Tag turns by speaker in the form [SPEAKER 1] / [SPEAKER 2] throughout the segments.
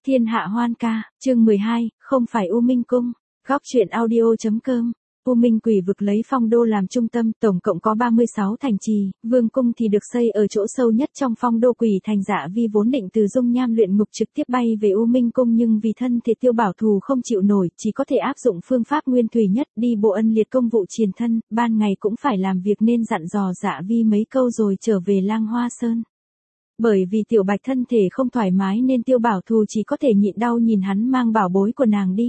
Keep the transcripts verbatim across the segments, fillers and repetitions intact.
[SPEAKER 1] Thiên hạ hoan ca, chương mười hai, không phải U Minh Cung, góc truyện audio.com. U Minh Quỷ vực lấy Phong Đô làm trung tâm, tổng cộng có ba mươi sáu thành trì, vương cung thì được xây ở chỗ sâu nhất trong Phong Đô Quỷ thành. Dạ Vi vốn định từ dung nham luyện ngục trực tiếp bay về U Minh Cung, nhưng vì thân thể Tiêu Bảo Thù không chịu nổi, chỉ có thể áp dụng phương pháp nguyên thủy nhất, đi bộ ân liệt công vụ triền thân, ban ngày cũng phải làm việc nên dặn dò Dạ Vi mấy câu rồi trở về Lang Hoa Sơn. Bởi vì Tiểu Bạch thân thể không thoải mái nên Tiêu Bảo Thù chỉ có thể nhịn đau nhìn hắn mang bảo bối của nàng đi.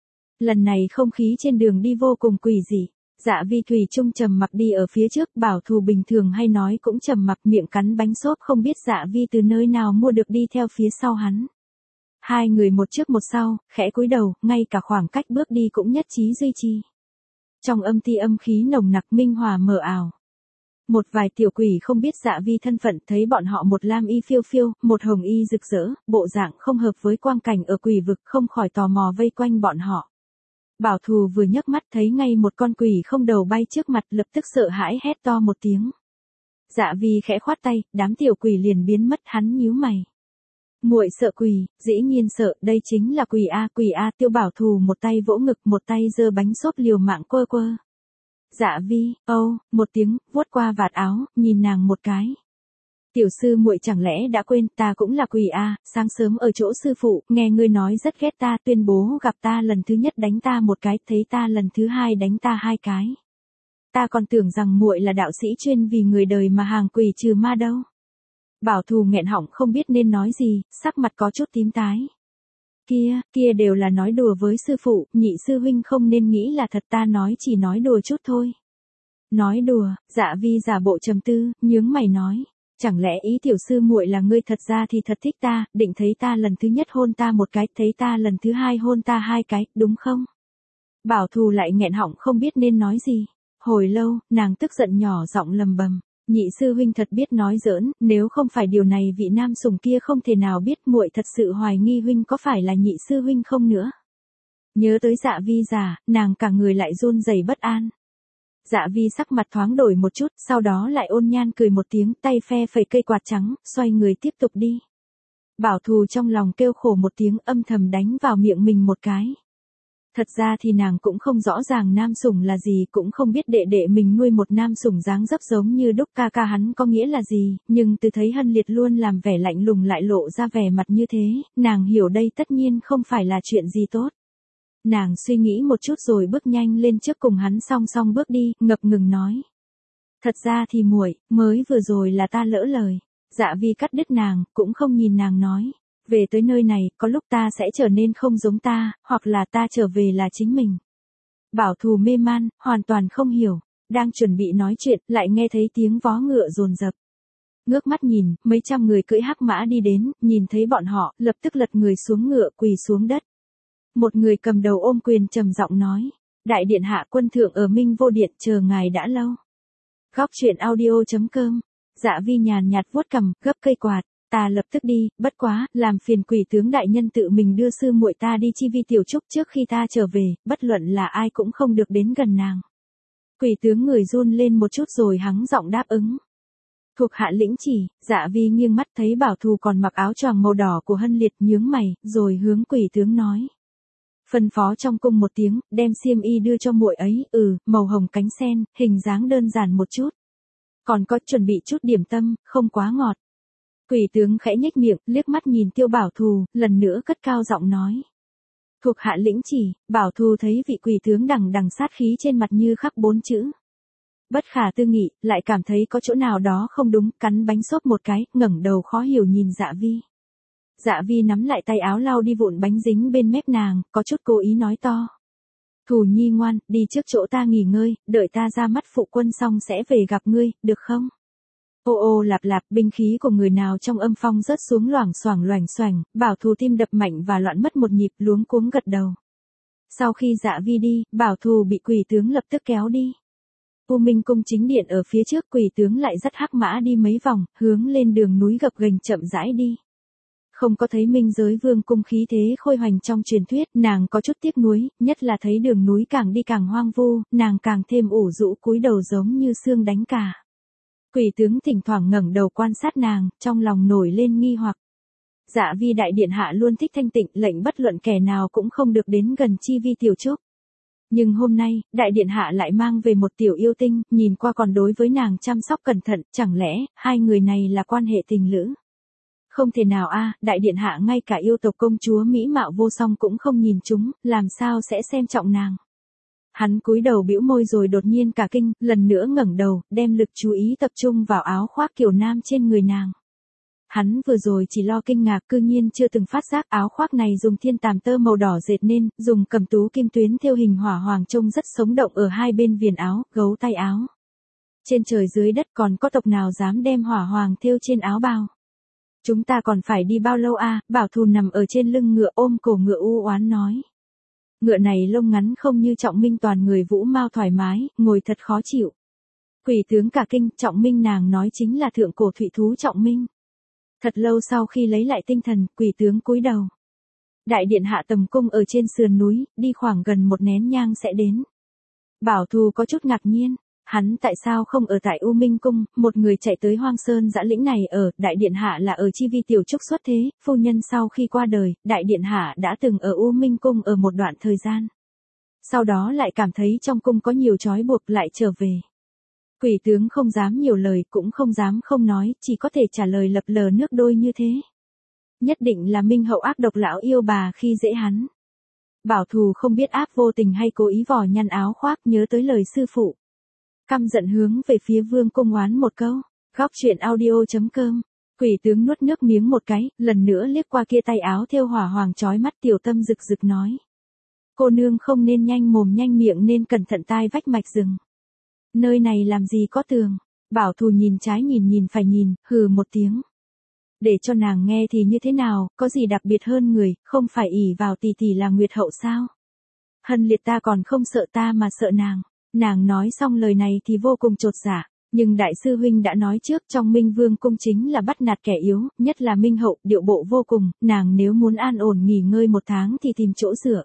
[SPEAKER 1] Lần này không khí trên đường đi vô cùng quỷ dị. Dạ Vi thủy chung trầm mặc đi ở phía trước, Bảo Thù bình thường hay nói cũng trầm mặc, miệng cắn bánh xốp, không biết Dạ Vi từ nơi nào mua được, đi theo phía sau hắn. Hai người một trước một sau, khẽ cúi đầu, ngay cả khoảng cách bước đi cũng nhất trí duy trì. Trong âm ti âm khí nồng nặc, minh hòa mờ ảo. Một vài tiểu quỷ không biết Dạ Vi thân phận, thấy bọn họ một lam y phiêu phiêu, một hồng y rực rỡ, bộ dạng không hợp với quang cảnh ở quỷ vực, không khỏi tò mò vây quanh bọn họ. Bảo Thù vừa nhấc mắt thấy ngay một con quỷ không đầu bay trước mặt, lập tức sợ hãi hét to một tiếng. Dạ Vi khẽ khoát tay, đám tiểu quỷ liền biến mất. Hắn nhíu mày. Muội sợ quỷ? Dĩ nhiên sợ, đây chính là quỷ a, quỷ a. Tiêu Bảo Thù một tay vỗ ngực, một tay giơ bánh xốp liều mạng quơ quơ. Dạ Vi, âu, oh, một tiếng, vuốt qua vạt áo, nhìn nàng một cái. Tiểu sư muội chẳng lẽ đã quên, ta cũng là quỷ a, sáng sớm ở chỗ sư phụ, nghe ngươi nói rất ghét ta, tuyên bố gặp ta lần thứ nhất đánh ta một cái, thấy ta lần thứ hai đánh ta hai cái. Ta còn tưởng rằng muội là đạo sĩ chuyên vì người đời mà hàng quỷ trừ ma đâu. Bảo Thù nghẹn họng không biết nên nói gì, sắc mặt có chút tím tái. Kia, kia đều là nói đùa với sư phụ, nhị sư huynh không nên nghĩ là thật, ta nói chỉ nói đùa chút thôi. Nói đùa? Dạ Vi giả bộ trầm tư, nhướng mày nói. Chẳng lẽ ý tiểu sư muội là ngươi thật ra thì thật thích ta, định thấy ta lần thứ nhất hôn ta một cái, thấy ta lần thứ hai hôn ta hai cái, đúng không? Bảo Thù lại nghẹn họng không biết nên nói gì. Hồi lâu, nàng tức giận nhỏ giọng lầm bầm. Nhị sư huynh thật biết nói giỡn, nếu không phải điều này vị nam sủng kia không thể nào biết, muội thật sự hoài nghi huynh có phải là nhị sư huynh không nữa. Nhớ tới Dạ Vi già, nàng cả người lại run rẩy bất an. Dạ Vi sắc mặt thoáng đổi một chút, sau đó lại ôn nhan cười một tiếng, tay phe phẩy cây quạt trắng, xoay người tiếp tục đi. Bảo Thù trong lòng kêu khổ một tiếng, âm thầm đánh vào miệng mình một cái. Thật ra thì nàng cũng không rõ ràng nam sủng là gì, cũng không biết đệ đệ mình nuôi một nam sủng dáng dấp giống như đúc ca ca hắn có nghĩa là gì, nhưng từ thấy Hân Liệt luôn làm vẻ lạnh lùng lại lộ ra vẻ mặt như thế, nàng hiểu đây tất nhiên không phải là chuyện gì tốt. Nàng suy nghĩ một chút rồi bước nhanh lên trước cùng hắn song song bước đi, ngập ngừng nói. Thật ra thì muội, mới vừa rồi là ta lỡ lời. Dạ Vi cắt đứt nàng, cũng không nhìn nàng nói. Về tới nơi này, có lúc ta sẽ trở nên không giống ta, hoặc là ta trở về là chính mình. Bảo Thù mê man, hoàn toàn không hiểu, đang chuẩn bị nói chuyện, lại nghe thấy tiếng vó ngựa dồn dập. Ngước mắt nhìn, mấy trăm người cưỡi hắc mã đi đến, nhìn thấy bọn họ, lập tức lật người xuống ngựa, quỳ xuống đất. Một người cầm đầu ôm quyền trầm giọng nói, đại điện hạ quân thượng ở Minh Vô Điện chờ ngài đã lâu. Góc truyện audio.com. Dạ Vi nhàn nhạt vuốt cằm, gấp cây quạt. Ta lập tức đi, bất quá, làm phiền quỷ tướng đại nhân tự mình đưa sư muội ta đi chi vi tiểu trúc trước khi ta trở về, bất luận là ai cũng không được đến gần nàng. Quỷ tướng người run lên một chút rồi hắng giọng đáp ứng. Thuộc hạ lĩnh chỉ. Dạ Vi nghiêng mắt thấy Bảo Thù còn mặc áo choàng màu đỏ của Hân Liệt, nhướng mày, rồi hướng quỷ tướng nói. Phân phó trong cung một tiếng, đem xiêm y đưa cho muội ấy, ừ, màu hồng cánh sen, hình dáng đơn giản một chút. Còn có chuẩn bị chút điểm tâm, không quá ngọt. Quỷ tướng khẽ nhếch miệng, liếc mắt nhìn Tiêu Bảo Thù, lần nữa cất cao giọng nói. Thuộc hạ lĩnh chỉ. Bảo Thù thấy vị quỷ tướng đằng đằng sát khí trên mặt như khắc bốn chữ. Bất khả tư nghị, lại cảm thấy có chỗ nào đó không đúng, cắn bánh xốp một cái, ngẩng đầu khó hiểu nhìn Dạ Vi. Dạ Vi nắm lại tay áo lau đi vụn bánh dính bên mép nàng, có chút cố ý nói to. Thù nhi ngoan, đi trước chỗ ta nghỉ ngơi, đợi ta ra mắt phụ quân xong sẽ về gặp ngươi, được không? Ô ô lạp lạp, binh khí của người nào trong âm phong rớt xuống loảng xoảng loành xoành, Bảo Thù tim đập mạnh và loạn mất một nhịp, luống cuống gật đầu. Sau khi Dạ Vi đi, Bảo Thù bị quỷ tướng lập tức kéo đi. U Minh Cung chính điện ở phía trước, quỷ tướng lại dắt hắc mã đi mấy vòng, hướng lên đường núi gập ghềnh chậm rãi đi. Không có thấy Minh Giới Vương cung khí thế khôi hoành trong truyền thuyết, nàng có chút tiếc nuối, nhất là thấy đường núi càng đi càng hoang vu, nàng càng thêm ủ rũ cúi đầu giống như xương đánh cả. Quỷ tướng thỉnh thoảng ngẩng đầu quan sát nàng, trong lòng nổi lên nghi hoặc. Dạ Vi đại điện hạ luôn thích thanh tịnh, lệnh bất luận kẻ nào cũng không được đến gần Chi Vi tiểu trúc. Nhưng hôm nay, đại điện hạ lại mang về một tiểu yêu tinh, nhìn qua còn đối với nàng chăm sóc cẩn thận, chẳng lẽ, hai người này là quan hệ tình lữ? Không thể nào a, đại điện hạ ngay cả yêu tộc công chúa mỹ mạo vô song cũng không nhìn chúng, làm sao sẽ xem trọng nàng? Hắn cúi đầu bĩu môi rồi đột nhiên cả kinh, lần nữa ngẩng đầu, đem lực chú ý tập trung vào áo khoác kiểu nam trên người nàng. Hắn vừa rồi chỉ lo kinh ngạc, cư nhiên chưa từng phát giác áo khoác này dùng thiên tàm tơ màu đỏ dệt nên, dùng cầm tú kim tuyến thêu hình hỏa hoàng trông rất sống động ở hai bên viền áo, gấu tay áo. Trên trời dưới đất còn có tộc nào dám đem hỏa hoàng thêu trên áo bào? Chúng ta còn phải đi bao lâu a? Bảo Thù nằm ở trên lưng ngựa ôm cổ ngựa u oán nói. Ngựa này lông ngắn không như Trọng Minh toàn người vũ mao thoải mái, ngồi thật khó chịu. Quỷ tướng cả kinh, Trọng Minh nàng nói chính là thượng cổ thủy thú Trọng Minh. Thật lâu sau khi lấy lại tinh thần, quỷ tướng cúi đầu. Đại điện hạ tầm cung ở trên sườn núi, đi khoảng gần một nén nhang sẽ đến. Bảo Thù có chút ngạc nhiên, hắn tại sao không ở tại U Minh Cung, một người chạy tới Hoang Sơn Dã Lĩnh này ở, đại điện hạ là ở Chi Vi tiểu trúc xuất thế, phu nhân sau khi qua đời, đại điện hạ đã từng ở U Minh Cung ở một đoạn thời gian. Sau đó lại cảm thấy trong cung có nhiều trói buộc lại trở về. Quỷ tướng không dám nhiều lời, cũng không dám không nói, chỉ có thể trả lời lập lờ nước đôi như thế. Nhất định là Minh Hậu ác độc lão yêu bà khi dễ hắn. Bảo Thù không biết áp vô tình hay cố ý vò nhăn áo khoác, nhớ tới lời sư phụ. Căm giận hướng về phía Vương Cung oán một câu. Góc truyện audio chấm com. Quỷ tướng nuốt nước miếng một cái, lần nữa liếc qua kia tay áo thêu hỏa hoàng chói mắt, tiểu tâm rực rực nói. Cô nương không nên nhanh mồm nhanh miệng, nên cẩn thận tai vách mạch rừng. Nơi này làm gì có tường? Bảo Thù nhìn trái nhìn nhìn phải nhìn, hừ một tiếng. Để cho nàng nghe thì như thế nào, có gì đặc biệt hơn người, không phải ỷ vào tỷ tỷ là Nguyệt Hậu sao? Hân Liệt ta còn không sợ ta mà sợ nàng. Nàng nói xong lời này thì vô cùng chột dạ, nhưng đại sư huynh đã nói trước, trong Minh Vương cung chính là bắt nạt kẻ yếu, nhất là Minh Hậu, điệu bộ vô cùng, nàng nếu muốn an ổn nghỉ ngơi một tháng thì tìm chỗ dựa.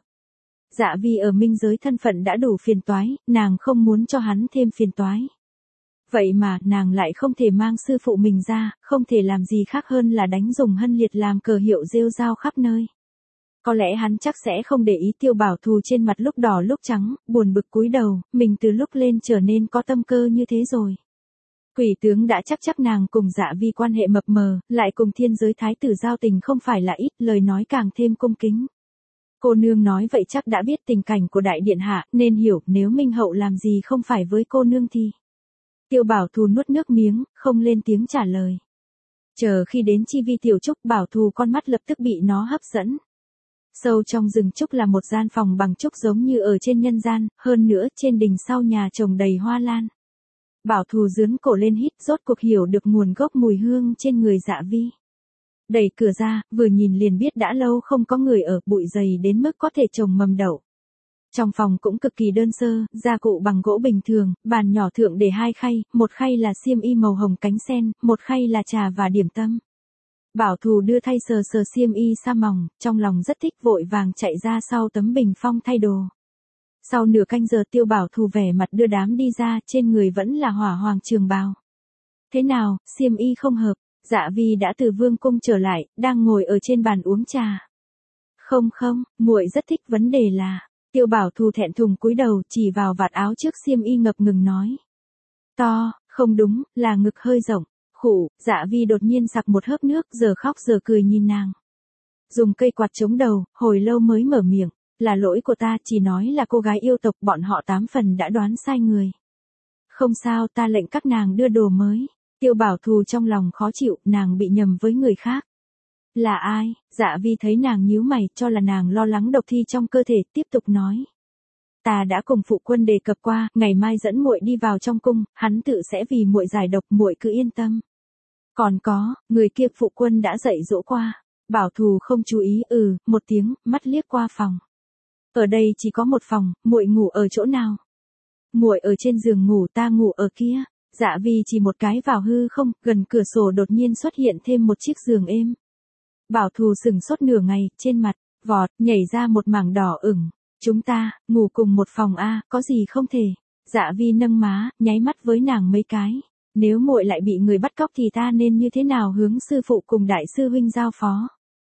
[SPEAKER 1] Dạ Vi ở minh giới thân phận đã đủ phiền toái, nàng không muốn cho hắn thêm phiền toái. Vậy mà, nàng lại không thể mang sư phụ mình ra, không thể làm gì khác hơn là đánh dùng Hân Liệt làm cờ hiệu rêu rao khắp nơi. Có lẽ hắn chắc sẽ không để ý Tiêu Bảo Thù trên mặt lúc đỏ lúc trắng, buồn bực cúi đầu, mình từ lúc lên trở nên có tâm cơ như thế rồi. Quỷ tướng đã chắc chắc nàng cùng Dạ Vi quan hệ mập mờ, lại cùng thiên giới thái tử giao tình không phải là ít, lời nói càng thêm cung kính. Cô nương nói vậy chắc đã biết tình cảnh của đại điện hạ, nên hiểu nếu Minh Hậu làm gì không phải với cô nương thì. Tiêu Bảo Thù nuốt nước miếng, không lên tiếng trả lời. Chờ khi đến Chi Vi tiểu trúc, Bảo Thù con mắt lập tức bị nó hấp dẫn. Sâu trong rừng trúc là một gian phòng bằng trúc giống như ở trên nhân gian, hơn nữa trên đỉnh sau nhà trồng đầy hoa lan. Bảo Thù dướn cổ lên hít, rốt cuộc hiểu được nguồn gốc mùi hương trên người Dạ Vi. Đẩy cửa ra, vừa nhìn liền biết đã lâu không có người ở, bụi dày đến mức có thể trồng mầm đậu. Trong phòng cũng cực kỳ đơn sơ, gia cụ bằng gỗ bình thường, bàn nhỏ thượng để hai khay, một khay là xiêm y màu hồng cánh sen, một khay là trà và điểm tâm. Bảo Thù đưa thay sờ sờ xiêm y sa mỏng, trong lòng rất thích, vội vàng chạy ra sau tấm bình phong thay đồ. Sau nửa canh giờ Tiêu Bảo Thù vẻ mặt đưa đám đi ra, trên người vẫn là hỏa hoàng trường bào. Thế nào, xiêm y không hợp? Dạ Vi đã từ Vương cung trở lại, đang ngồi ở trên bàn uống trà. Không không, muội rất thích, vấn đề là. Tiêu Bảo Thù thẹn thùng cúi đầu, chỉ vào vạt áo trước xiêm y ngập ngừng nói. To, không đúng, là ngực hơi rộng. Khụ, Dạ Vi đột nhiên sặc một hớp nước, giờ khóc giờ cười nhìn nàng. Dùng cây quạt chống đầu, hồi lâu mới mở miệng. Là lỗi của ta, chỉ nói là cô gái yêu tộc, bọn họ tám phần đã đoán sai người. Không sao, ta lệnh các nàng đưa đồ mới. Tiêu Bảo Thù trong lòng khó chịu, nàng bị nhầm với người khác. Là ai? Dạ Vi thấy nàng nhíu mày, cho là nàng lo lắng độc thi trong cơ thể, tiếp tục nói. Ta đã cùng phụ quân đề cập qua, ngày mai dẫn muội đi vào trong cung, hắn tự sẽ vì muội giải độc, muội cứ yên tâm. Còn có, người kia phụ quân đã dạy dỗ qua. Bảo Thù không chú ý, ừ, một tiếng, mắt liếc qua phòng. Ở đây chỉ có một phòng, muội ngủ ở chỗ nào? Muội ở trên giường ngủ, ta ngủ ở kia. Dạ Vi chỉ một cái vào hư không, gần cửa sổ đột nhiên xuất hiện thêm một chiếc giường êm. Bảo Thù sừng sốt nửa ngày, trên mặt, vọt, nhảy ra một mảng đỏ ửng. Chúng ta, ngủ cùng một phòng a, có gì không thể. Dạ Vi nâng má, nháy mắt với nàng mấy cái. Nếu muội lại bị người bắt cóc thì ta nên như thế nào hướng sư phụ cùng đại sư huynh giao phó.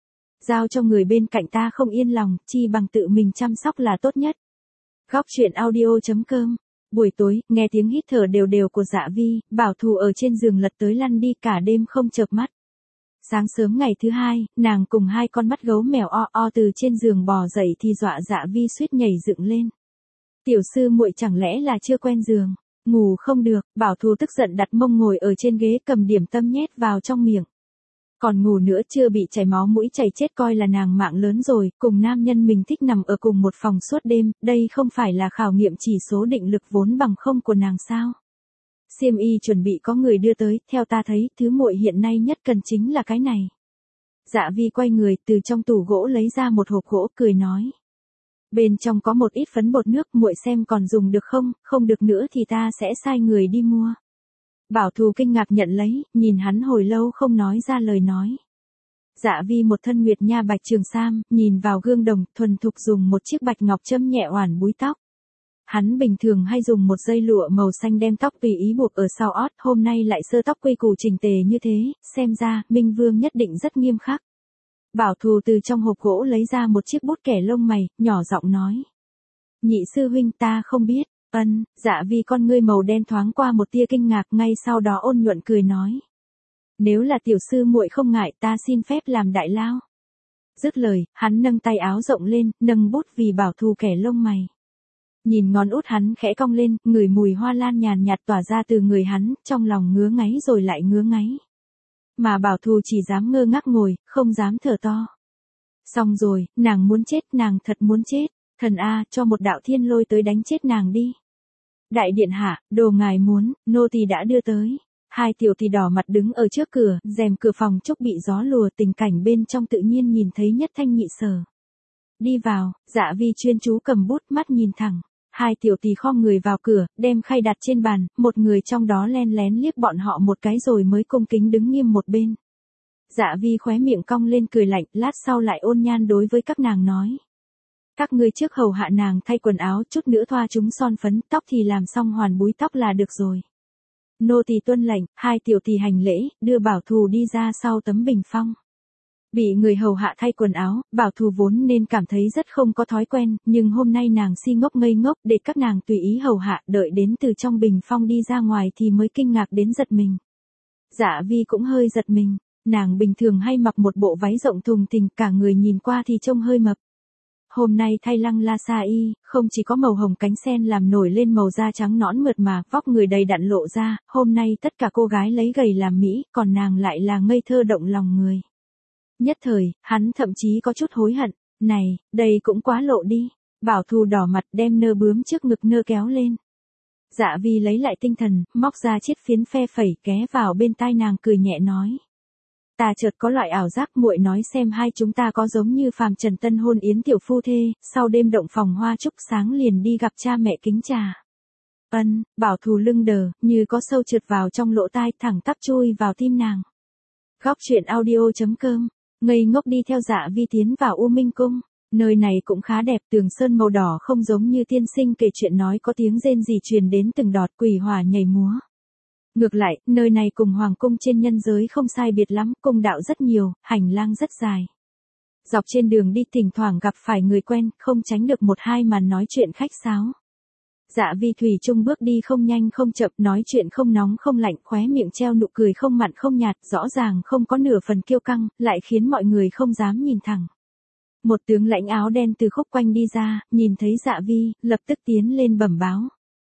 [SPEAKER 1] Giao cho người bên cạnh ta không yên lòng, chi bằng tự mình chăm sóc là tốt nhất. Góc chuyện audio.com. Buổi tối, nghe tiếng hít thở đều đều của Dạ Vi, Bảo Thù ở trên giường lật tới lăn đi cả đêm không chợp mắt. Sáng sớm ngày thứ hai, nàng cùng hai con mắt gấu mèo o o từ trên giường bò dậy thì dọa Dạ Vi suýt nhảy dựng lên. Tiểu sư muội chẳng lẽ là chưa quen giường, ngủ không được. Bảo Thù tức giận đặt mông ngồi ở trên ghế cầm điểm tâm nhét vào trong miệng. Còn ngủ nữa chưa bị chảy máu mũi chảy chết coi là nàng mạng lớn rồi, cùng nam nhân mình thích nằm ở cùng một phòng suốt đêm, đây không phải là khảo nghiệm chỉ số định lực vốn bằng không của nàng sao? Xiêm y chuẩn bị có người đưa tới, theo ta thấy, thứ muội hiện nay nhất cần chính là cái này. Dạ Vi quay người, từ trong tủ gỗ lấy ra một hộp gỗ, cười nói. Bên trong có một ít phấn bột nước, muội xem còn dùng được không, không được nữa thì ta sẽ sai người đi mua. Bảo Thù kinh ngạc nhận lấy, nhìn hắn hồi lâu không nói ra lời nói. Dạ Vi một thân nguyệt nha bạch trường sam, nhìn vào gương đồng, thuần thục dùng một chiếc bạch ngọc châm nhẹ oản búi tóc. Hắn bình thường hay dùng một dây lụa màu xanh đem tóc tùy ý buộc ở sau ót, hôm nay lại sơ tóc quy củ chỉnh tề như thế, xem ra, Minh Vương nhất định rất nghiêm khắc. Bảo Thù từ trong hộp gỗ lấy ra một chiếc bút kẻ lông mày, nhỏ giọng nói. Nhị sư huynh ta không biết. Ân, Dạ Vi con ngươi màu đen thoáng qua một tia kinh ngạc, ngay sau đó ôn nhuận cười nói. Nếu là tiểu sư muội không ngại ta xin phép làm đại lao. Dứt lời, hắn nâng tay áo rộng lên, nâng bút vì Bảo Thù kẻ lông mày. Nhìn ngón út hắn khẽ cong lên, ngửi mùi hoa lan nhàn nhạt tỏa ra từ người hắn, trong lòng ngứa ngáy rồi lại ngứa ngáy. Mà Bảo Thù chỉ dám ngơ ngác ngồi, không dám thở to. Xong rồi, nàng muốn chết, nàng thật muốn chết. Thần A, cho một đạo thiên lôi tới đánh chết nàng đi. Đại điện hạ, đồ ngài muốn, nô tỳ đã đưa tới. Hai tiểu tỳ đỏ mặt đứng ở trước cửa, rèm cửa phòng trúc bị gió lùa, tình cảnh bên trong tự nhiên nhìn thấy nhất thanh nhị sở. Đi vào, Dạ Vi chuyên chú cầm bút, mắt nhìn thẳng. Hai tiểu tỳ khom người vào cửa, đem khay đặt trên bàn, một người trong đó len lén liếc bọn họ một cái rồi mới cung kính đứng nghiêm một bên. Dạ Vi khóe miệng cong lên cười lạnh, lát sau lại ôn nhan đối với các nàng nói. Các ngươi trước hầu hạ nàng thay quần áo, chút nữa thoa chúng son phấn, tóc thì làm xong hoàn búi tóc là được rồi. Nô tỳ tuân lệnh, hai tiểu tỳ hành lễ, đưa Bảo Thù đi ra sau tấm bình phong. Bị người hầu hạ thay quần áo, Bảo Thù vốn nên cảm thấy rất không có thói quen, nhưng hôm nay nàng si ngốc ngây ngốc để các nàng tùy ý hầu hạ, đợi đến từ trong bình phong đi ra ngoài thì mới kinh ngạc đến giật mình. Dạ Vi cũng hơi giật mình, nàng bình thường hay mặc một bộ váy rộng thùng thình, cả người nhìn qua thì trông hơi mập. Hôm nay thay lăng la sa y, không chỉ có màu hồng cánh sen làm nổi lên màu da trắng nõn mượt mà, vóc người đầy đặn lộ ra, hôm nay tất cả cô gái lấy gầy làm mỹ, còn nàng lại là ngây thơ động lòng người. Nhất thời, hắn thậm chí có chút hối hận, này, đây cũng quá lộ đi. Bảo Thù đỏ mặt đem nơ bướm trước ngực nơ kéo lên. Dạ Vi lấy lại tinh thần, móc ra chiếc phiến phe phẩy ghé vào bên tai nàng cười nhẹ nói. Ta chợt có loại ảo giác, muội nói xem hai chúng ta có giống như phàm trần tân hôn yến tiểu phu thê, sau đêm động phòng hoa trúc sáng liền đi gặp cha mẹ kính trà. Ân, Bảo Thù lưng đờ, như có sâu trượt vào trong lỗ tai, thẳng tắp chui vào tim nàng. Góc chuyện audio.com, ngây ngốc đi theo Dạ Vi tiến vào U Minh Cung. Nơi này cũng khá đẹp, tường sơn màu đỏ không giống như tiên sinh kể chuyện nói có tiếng rên rỉ truyền đến từng đọt, quỷ hỏa nhảy múa. Ngược lại, nơi này cùng hoàng cung trên nhân giới không sai biệt lắm, cung đạo rất nhiều, hành lang rất dài. Dọc trên đường đi thỉnh thoảng gặp phải người quen, không tránh được một hai màn nói chuyện khách sáo. Dạ Vi thủy chung bước đi không nhanh không chậm, nói chuyện không nóng không lạnh, khóe miệng treo nụ cười không mặn không nhạt, rõ ràng không có nửa phần kiêu căng, lại khiến mọi người không dám nhìn thẳng. Một tướng lãnh áo đen từ khúc quanh đi ra, nhìn thấy Dạ Vi, lập tức tiến lên bẩm báo.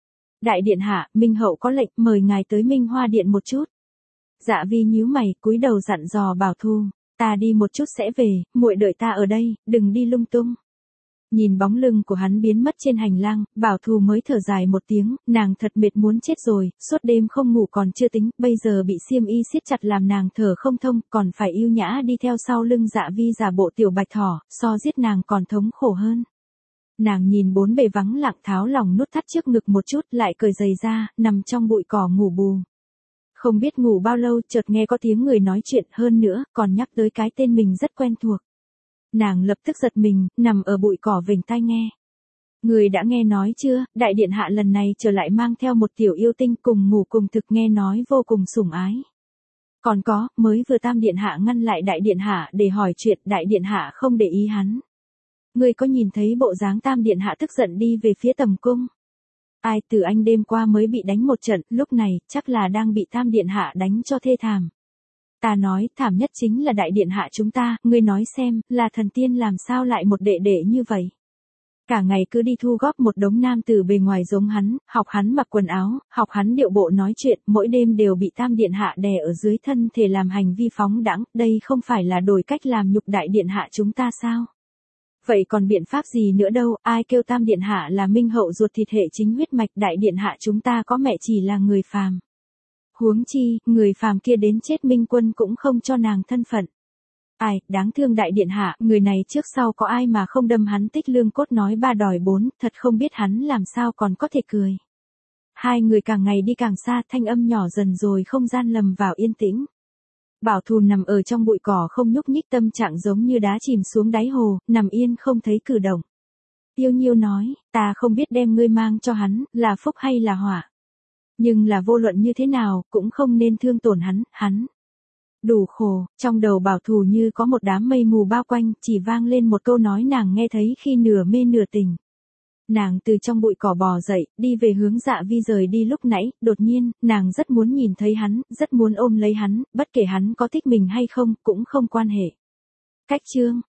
[SPEAKER 1] Đại điện hạ, Minh hậu có lệnh, mời ngài tới Minh Hoa điện một chút. Dạ Vi nhíu mày, cúi đầu dặn dò Bảo Thù, ta đi một chút sẽ về, muội đợi ta ở đây, đừng đi lung tung. Nhìn bóng lưng của hắn biến mất trên hành lang, Bảo Thù mới thở dài một tiếng, nàng thật mệt muốn chết rồi, suốt đêm không ngủ còn chưa tính, bây giờ bị xiêm y siết chặt làm nàng thở không thông, còn phải yêu nhã đi theo sau lưng Dạ Vi giả bộ tiểu bạch thỏ, so giết nàng còn thống khổ hơn. Nàng nhìn bốn bề vắng lặng, tháo lòng nút thắt trước ngực một chút, lại cởi giày ra, nằm trong bụi cỏ ngủ bù. Không biết ngủ bao lâu, chợt nghe có tiếng người nói chuyện, hơn nữa, còn nhắc tới cái tên mình rất quen thuộc. Nàng lập tức giật mình, nằm ở bụi cỏ vểnh tai nghe. Người đã nghe nói chưa, đại điện hạ lần này trở lại mang theo một tiểu yêu tinh, cùng ngủ cùng thực, nghe nói vô cùng sủng ái. Còn có, mới vừa Tam Điện Hạ ngăn lại Đại Điện Hạ để hỏi chuyện, Đại Điện Hạ không để ý hắn. Ngươi có nhìn thấy bộ dáng Tam Điện Hạ tức giận đi về phía tầm cung? Ai, từ anh đêm qua mới bị đánh một trận, lúc này, chắc là đang bị Tam Điện Hạ đánh cho thê thảm. Ta nói, thảm nhất chính là Đại Điện Hạ chúng ta, ngươi nói xem, là thần tiên làm sao lại một đệ đệ như vậy? Cả ngày cứ đi thu góp một đống nam tử bề ngoài giống hắn, học hắn mặc quần áo, học hắn điệu bộ nói chuyện, mỗi đêm đều bị Tam Điện Hạ đè ở dưới thân thể làm hành vi phóng đãng, đây không phải là đổi cách làm nhục Đại Điện Hạ chúng ta sao? Vậy còn biện pháp gì nữa đâu, ai kêu Tam Điện Hạ là minh hậu ruột thịt hệ chính huyết mạch, Đại Điện Hạ chúng ta có mẹ chỉ là người phàm. Huống chi, người phàm kia đến chết Minh Quân cũng không cho nàng thân phận. Ai, đáng thương Đại Điện Hạ, người này trước sau có ai mà không đâm hắn tích lương cốt nói ba đòi bốn, thật không biết hắn làm sao còn có thể cười. Hai người càng ngày đi càng xa, thanh âm nhỏ dần rồi không gian lầm vào yên tĩnh. Bảo Thù nằm ở trong bụi cỏ không nhúc nhích, tâm trạng giống như đá chìm xuống đáy hồ, nằm yên không thấy cử động. Tiêu Nhiêu nói, ta không biết đem ngươi mang cho hắn, là phúc hay là họa. Nhưng là vô luận như thế nào, cũng không nên thương tổn hắn, hắn. Đủ khổ, trong đầu Bảo Thù như có một đám mây mù bao quanh, chỉ vang lên một câu nói nàng nghe thấy khi nửa mê nửa tỉnh. Nàng từ trong bụi cỏ bò dậy, đi về hướng Dạ Vi rời đi lúc nãy, đột nhiên, nàng rất muốn nhìn thấy hắn, rất muốn ôm lấy hắn, bất kể hắn có thích mình hay không, cũng không quan hệ. Cách chương